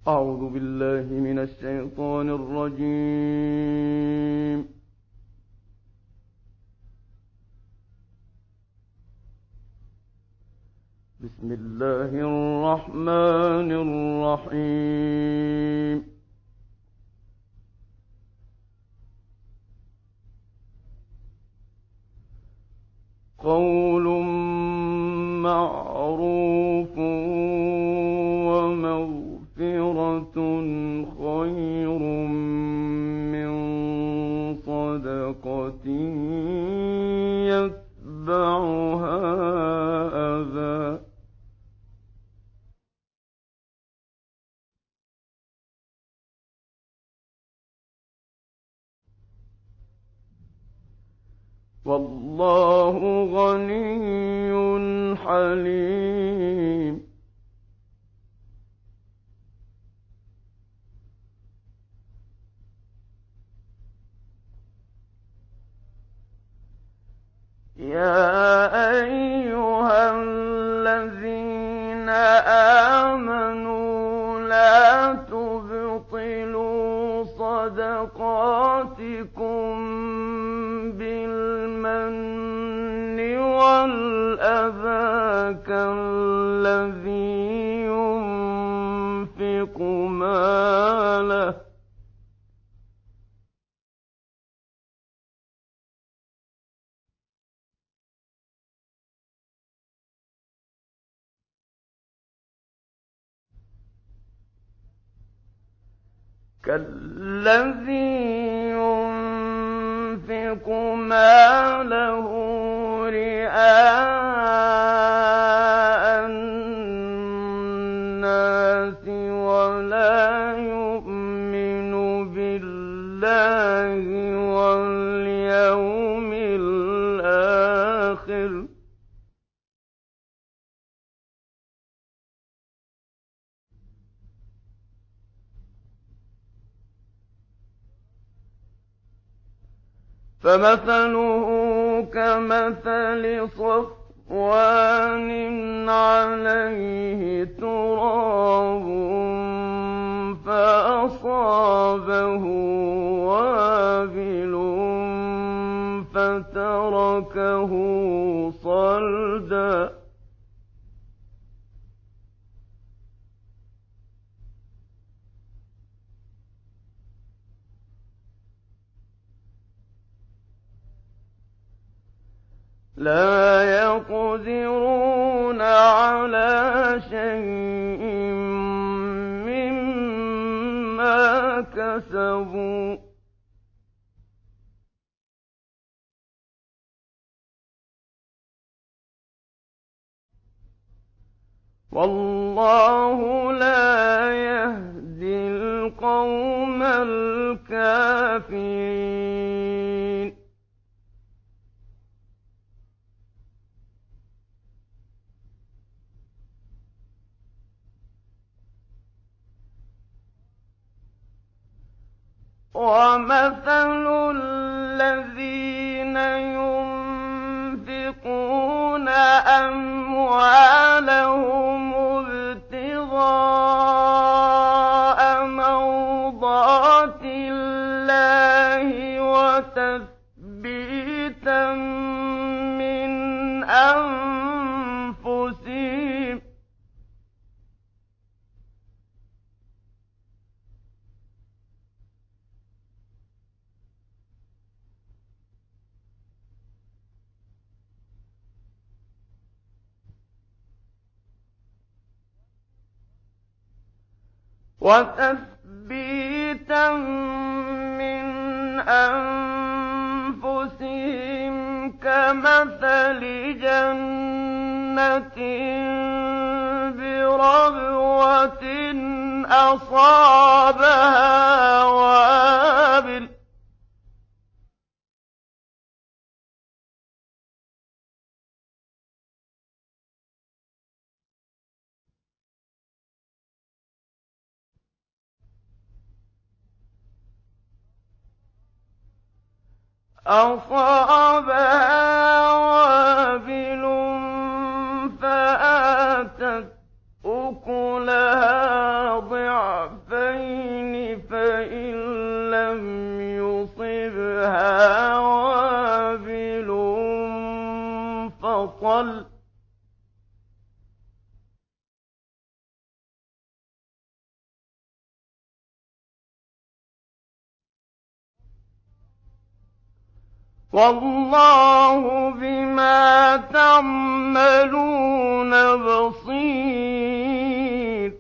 أعوذ بالله من الشيطان الرجيم. بسم الله الرحمن الرحيم. قول معروف ومغفرة خير من صدقة يتبعها أذى. والله غني حليم. يا أيها الذين آمنوا لا تبطلوا صدقاتكم بالمن والأذى كالذي ينفق ماله رئاء الناس ولا يؤمن بالله واليوم الآخر فمثله كمثل صفوان عليه تراب فأصابه وابل فتركه صلدا. لا يقدرون على شيء مما كسبوا والله لا يهدي القوم الكافرين. ومثل الذين ينفقون أموالهم ابتغاء مرضات الله وتثبيتا من أنفسهم كمثل جنة بربوة أصابها وابل فآتت أكلها ضعفين فَصَلَّ وَاللَّهُ بِمَا تَعْمَلُونَ بَصِيرٌ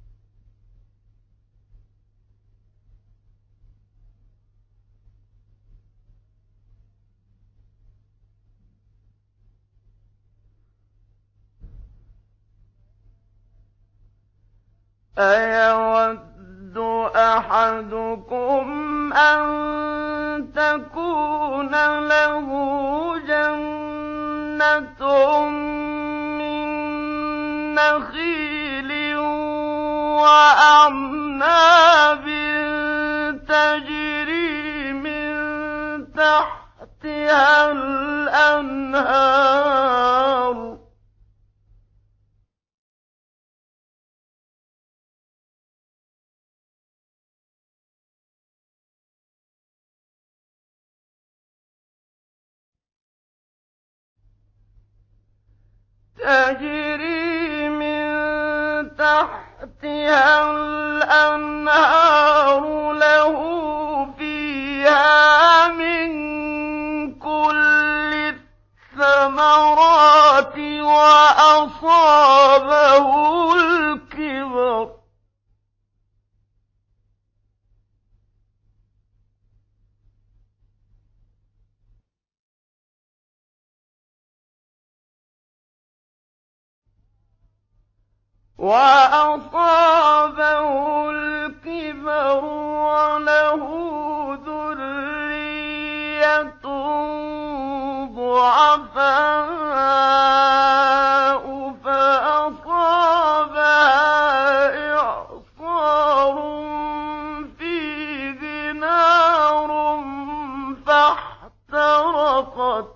أَيَوَدُّ أَحَدُكُمْ أَن تَكُونَ لَهُ جَنَّةٌ مِّن نَّخِيلٍ وَأَعْنَابٍ تَجْرِي مِن تَحْتِهَا الْأَنْهَارُ لَّهُ فِيهَا مِن كُلِّ الثَّمَرَاتِ وَأَصَابَهُ الْكِبَرُ وَلَهُ ذُرِّيَّةٌ ضُعَفَاءُ فَأَصَابَهَا إِعْصَارٌ فِيهِ نَارٌ فَاحْتَرَقَتْ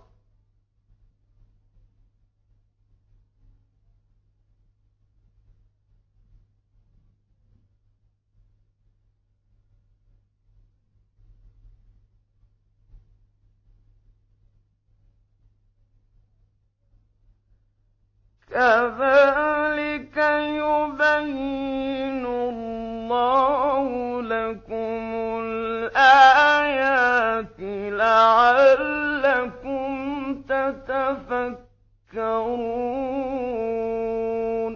كَذَٰلِكَ يُبَيِّنُ اللَّهُ لَكُمُ الْآيَاتِ لَعَلَّكُمْ تَتَفَكَّرُونَ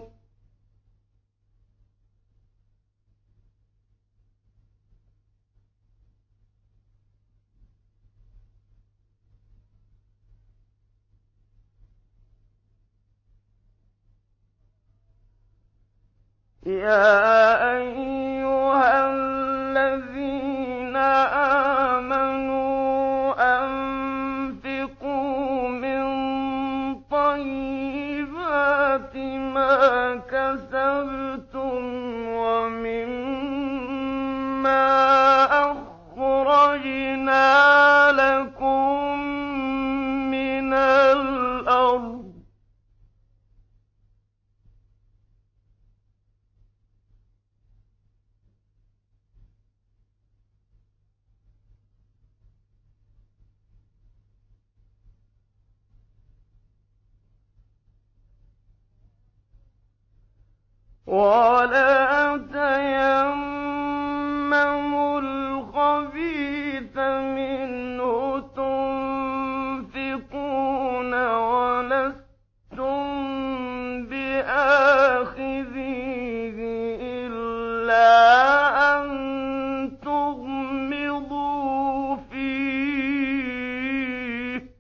يَا أَيُّهَا الَّذِينَ آمَنُوا أَنفِقُوا مِن طَيِّبَاتِ مَا كَسَبْتُمْ وَمِمَّا أَخْرَجْنَا لَكُم مِّنَ الْأَرْضِ وَلَا تَيَمَّمُوا الْخَبِيثَ مِنْهُ تُنفِقُونَ وَلَسْتُم بِآخِذِيهِ إِلَّا أَن تُغْمِضُوا فِيهِ ۚ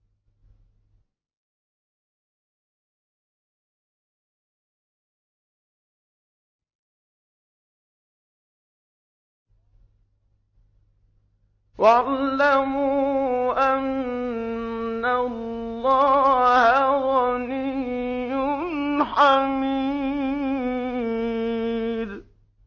وَاعْلَمُوا أَنَّ اللَّهَ غَنِيٌّ حَمِيدٌ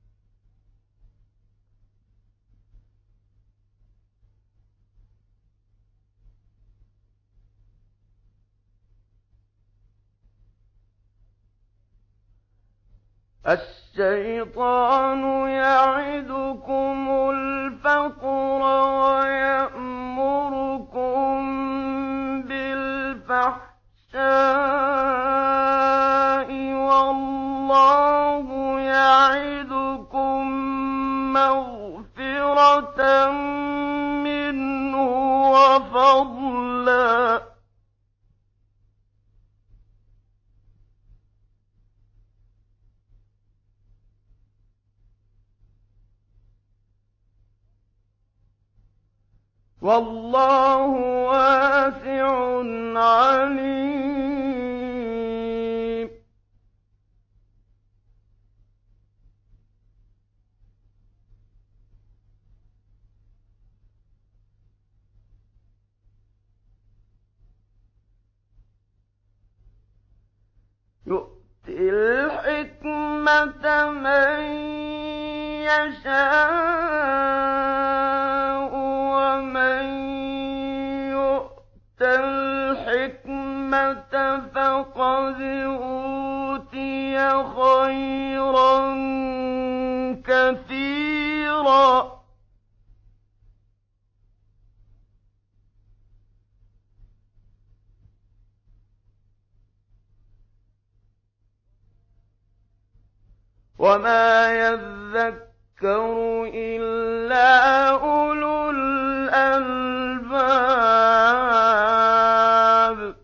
الشَّيْطَانُ يَعِدُكُمُ الْفَقْرَ وَيَأْمُرُكُم بِالْفَحْشَاءِ وَاللَّهُ يَعِدُكُم مَّغْفِرَةً مِّنْهُ وَفَضْلًا. وَاللَّهُ وَاسِعٌ عَلِيمٌ. يُؤْتِي الْحِكْمَةَ مَن يَشَاءُ ۚ وَمَن يُؤْتَ الْحِكْمَةَ فَقَدْ أُوتِيَ خَيْرًا كَثِيرًا. وَمَا يَذَّكَّرُ إِلَّا أُولُو الْأَلْبَابِ.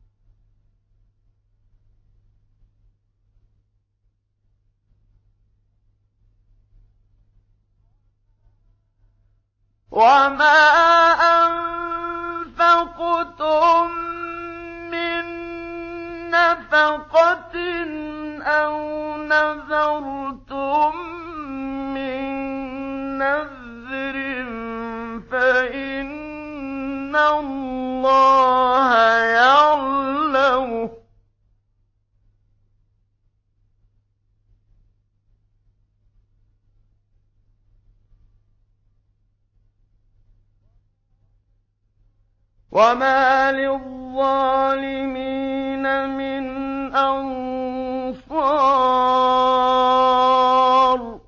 وَمَا أَنفَقْتُم مِّن نَّفَقَةٍ أَوْ نَذَرْتُم مِّن نَّذْرٍ فَإِنَّ اللَّهَ يَعْلَمُهُ ۗ وَمَا لِلظَّالِمِينَ مِنْ أَنصَارٍ.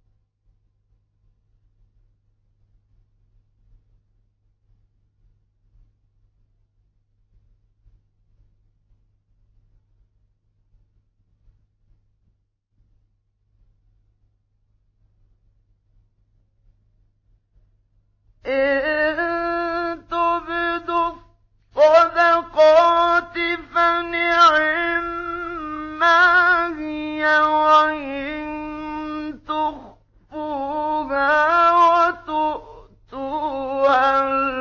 إِن تُبْدُوا الصَّدَقَاتِ فَنِعِمَّا هِيَ ۖ وَإِن تُخْفُوهَا وَتُؤْتُوهَا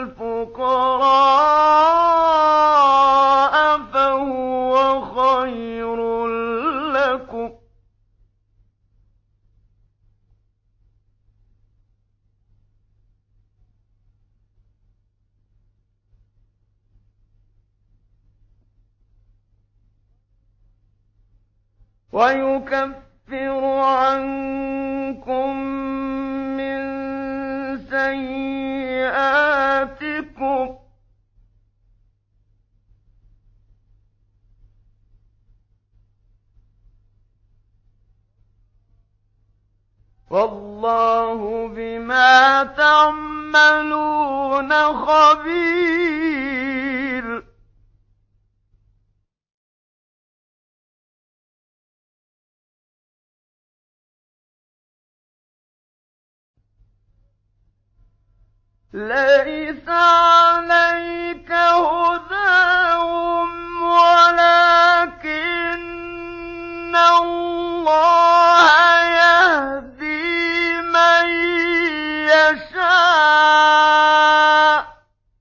الْفُقَرَاءَ فَهُوَ خَيْرٌ لَّكُمْ ۚ وَيُكَفِّرُ عَنكُم مِّن سَيِّئَاتِكُمْ ۗ وَاللَّهُ بِمَا تَعْمَلُونَ خَبِيرٌ. لَيْسَ عَلَيْكَ هُدَاهُمْ وَلَٰكِنَّ اللَّهَ يَهْدِي مَن يَشَاءُ ۚ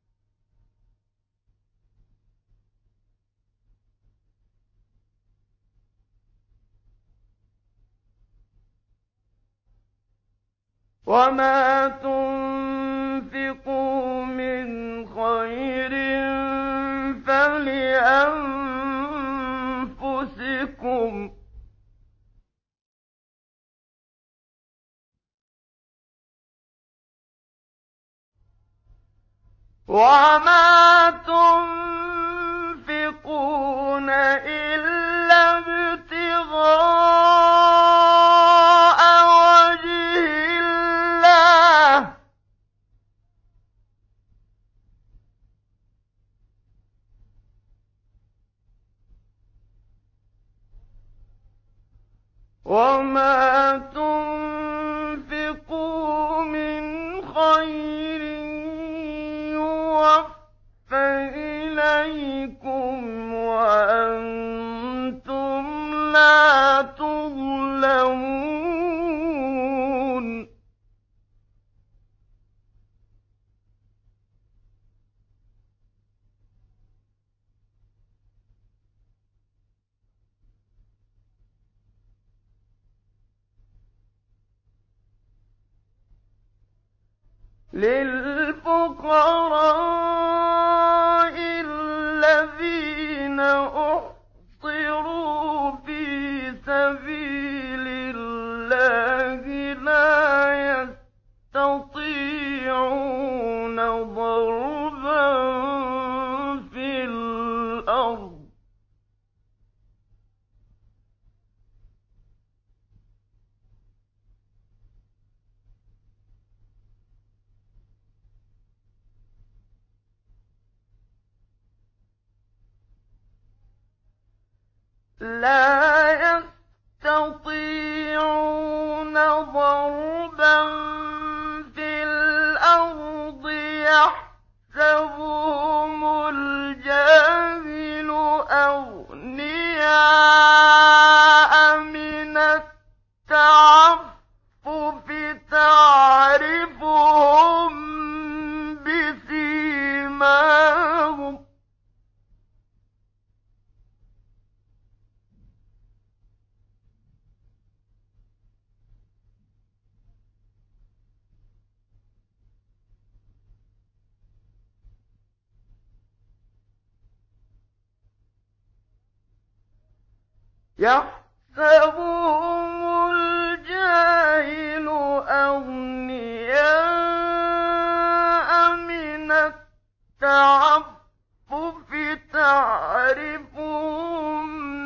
وَمَا تُنفِقُوا مِنْ خَيْرٍ فَلِأَنفُسِكُمْ ۚ وَمَا تُنفِقُونَ إِلَّا ابْتِغَاءَ وَجْهِ اللَّهِ ۚ وما تنفقوا من خير يوفى إليكم وأنتم لا تظلمون. للفقراء الذين أحصروا في سبيل الله لا يستطيعون ضربا في الأرض يحسبهم الجاهل أغنياء من التعفف تعرفهم بسيماهم يحسبهم الجاهل أغنياء من التعفف تعرفهم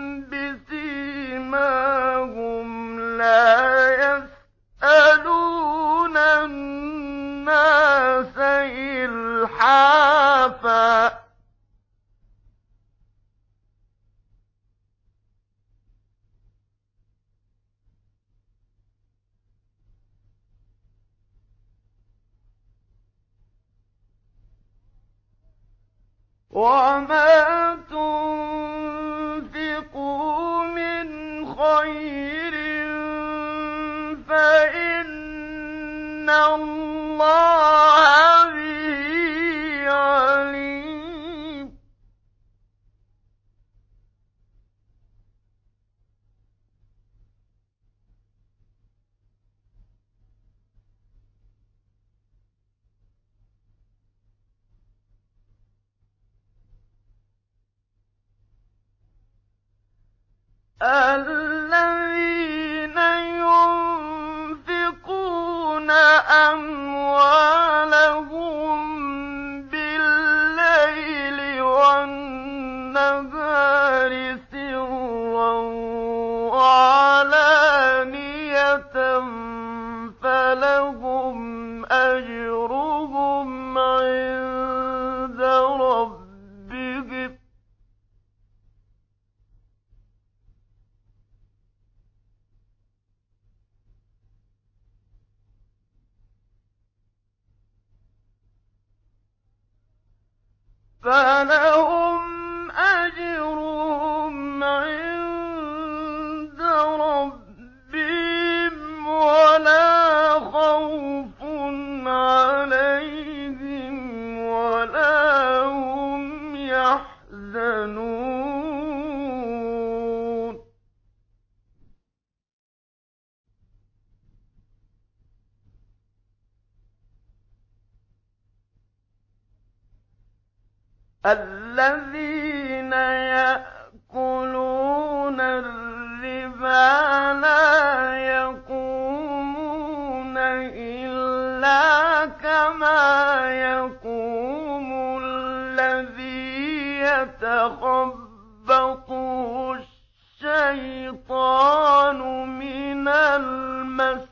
بسيماهم لا يسألون الناس إلحافا وما تنفقوا من خير فإن الله به عليم الذين ينفقون أموالهم بالليل والنهار سرا وعلانية فلهم أجرهم عند ربهم فلهم أجرهم عند ربهم ولا خوف عليهم ولا هم يحزنون الذين يأكلون الربا لا يقومون إلا كما يقوم الذي يتخبطه الشيطان من المس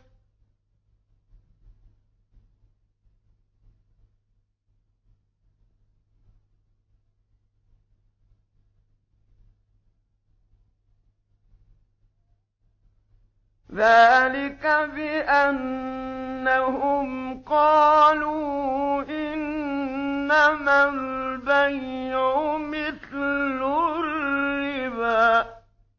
ذلك بأنهم قالوا إنما البيع مثل الربا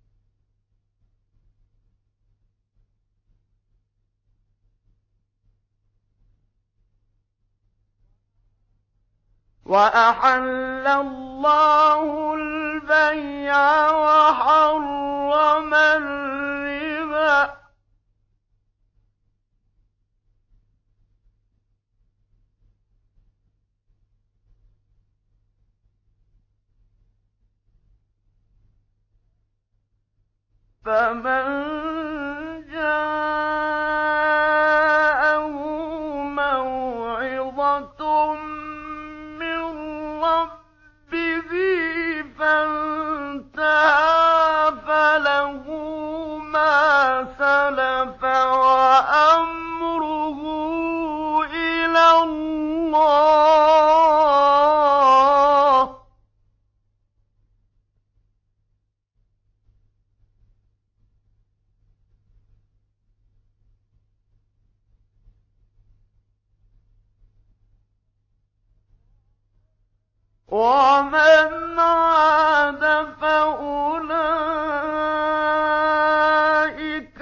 وأحل الله البيع وحرم الربا فمن جاءه موعظة من ربه فانتهى فله ما سلف وأمره إلى الله ومن عاد فأولئك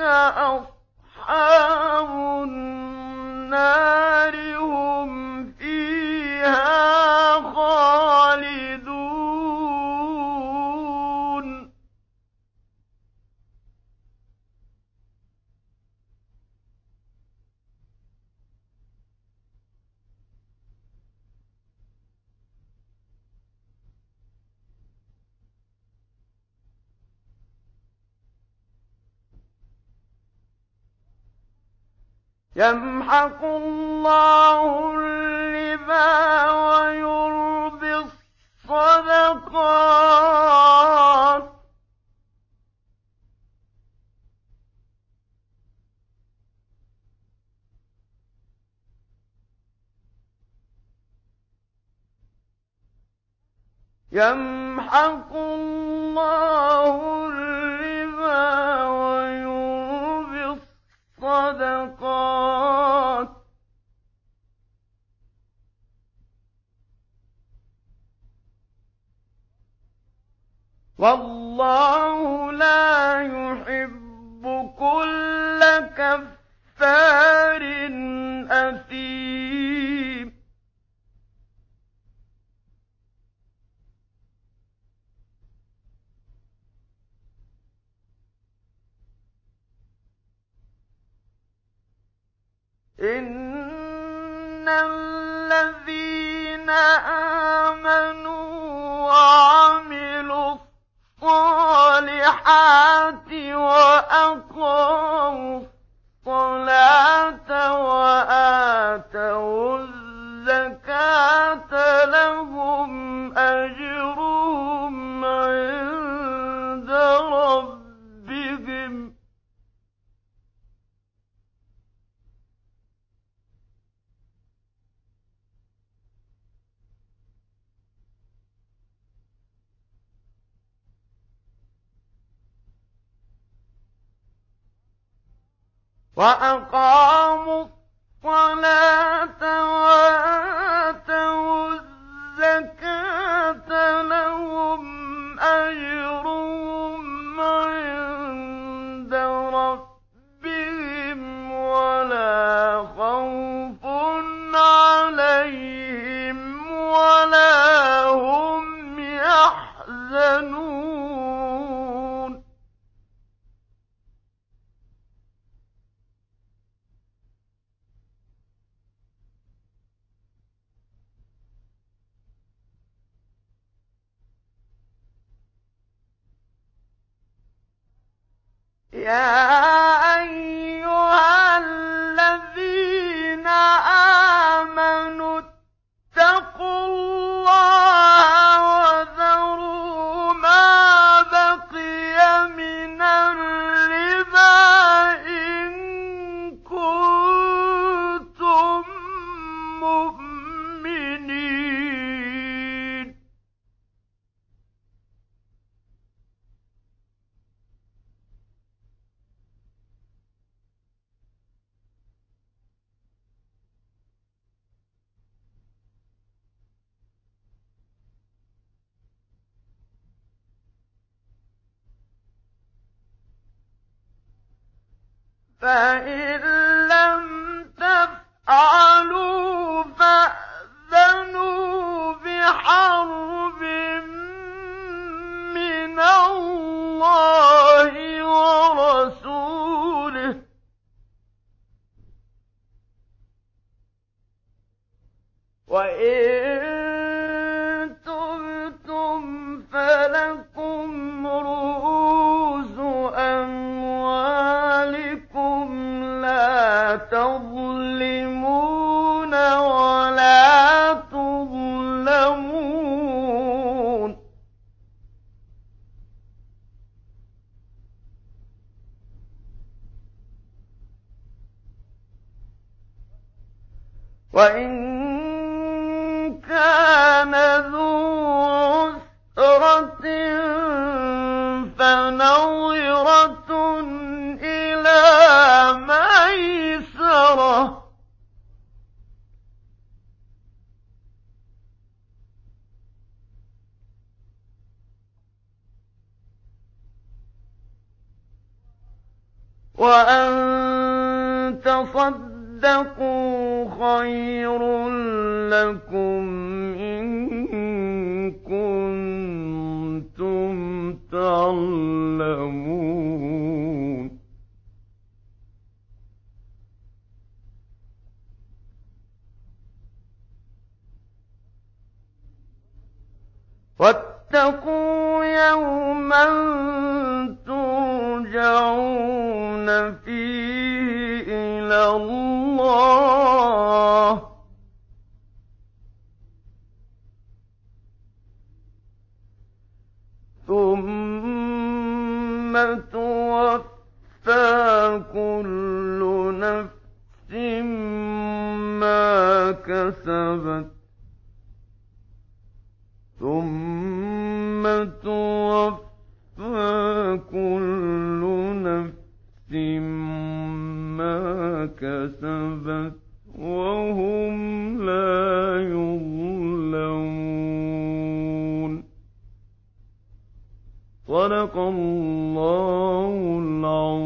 أصحاب النار هم فيها خالدون يمحق الله الربا ويربي الصدقات يمحق الله الربا ويربي الصدقات والله لا يحب كل كفار أثيم إن الذين آمنوا وعملوا الصالحات وأقاموا الصلاة وآتوا الزكاة لهم أجرهم عند ربهم وأقاموا الصلاة وآتوا الزكاة لهم أجرهم عند ربهم ولا خوف عليهم ولا هم يحزنون يا أيها الذين آمنوا اتقوا الله وذروا ما بقي من الربا إن كنتم مؤمنين فإن لم تفعلوا فأذنوا بحرب من الله ورسوله، وإن تبتم فلكم رؤوس أموالكم لا تظلمون ولا تظلمون. وإن كان ذو عسرة فنظرة إلى ميسرة، وأن تصدقوا خير لكم إن كنتم تعلمون. واتقوا يوما ترجعون فيه إلى الله، ثم توفى كل نفس ما كسبت وهم لا يظلمون. صدق الله العظيم.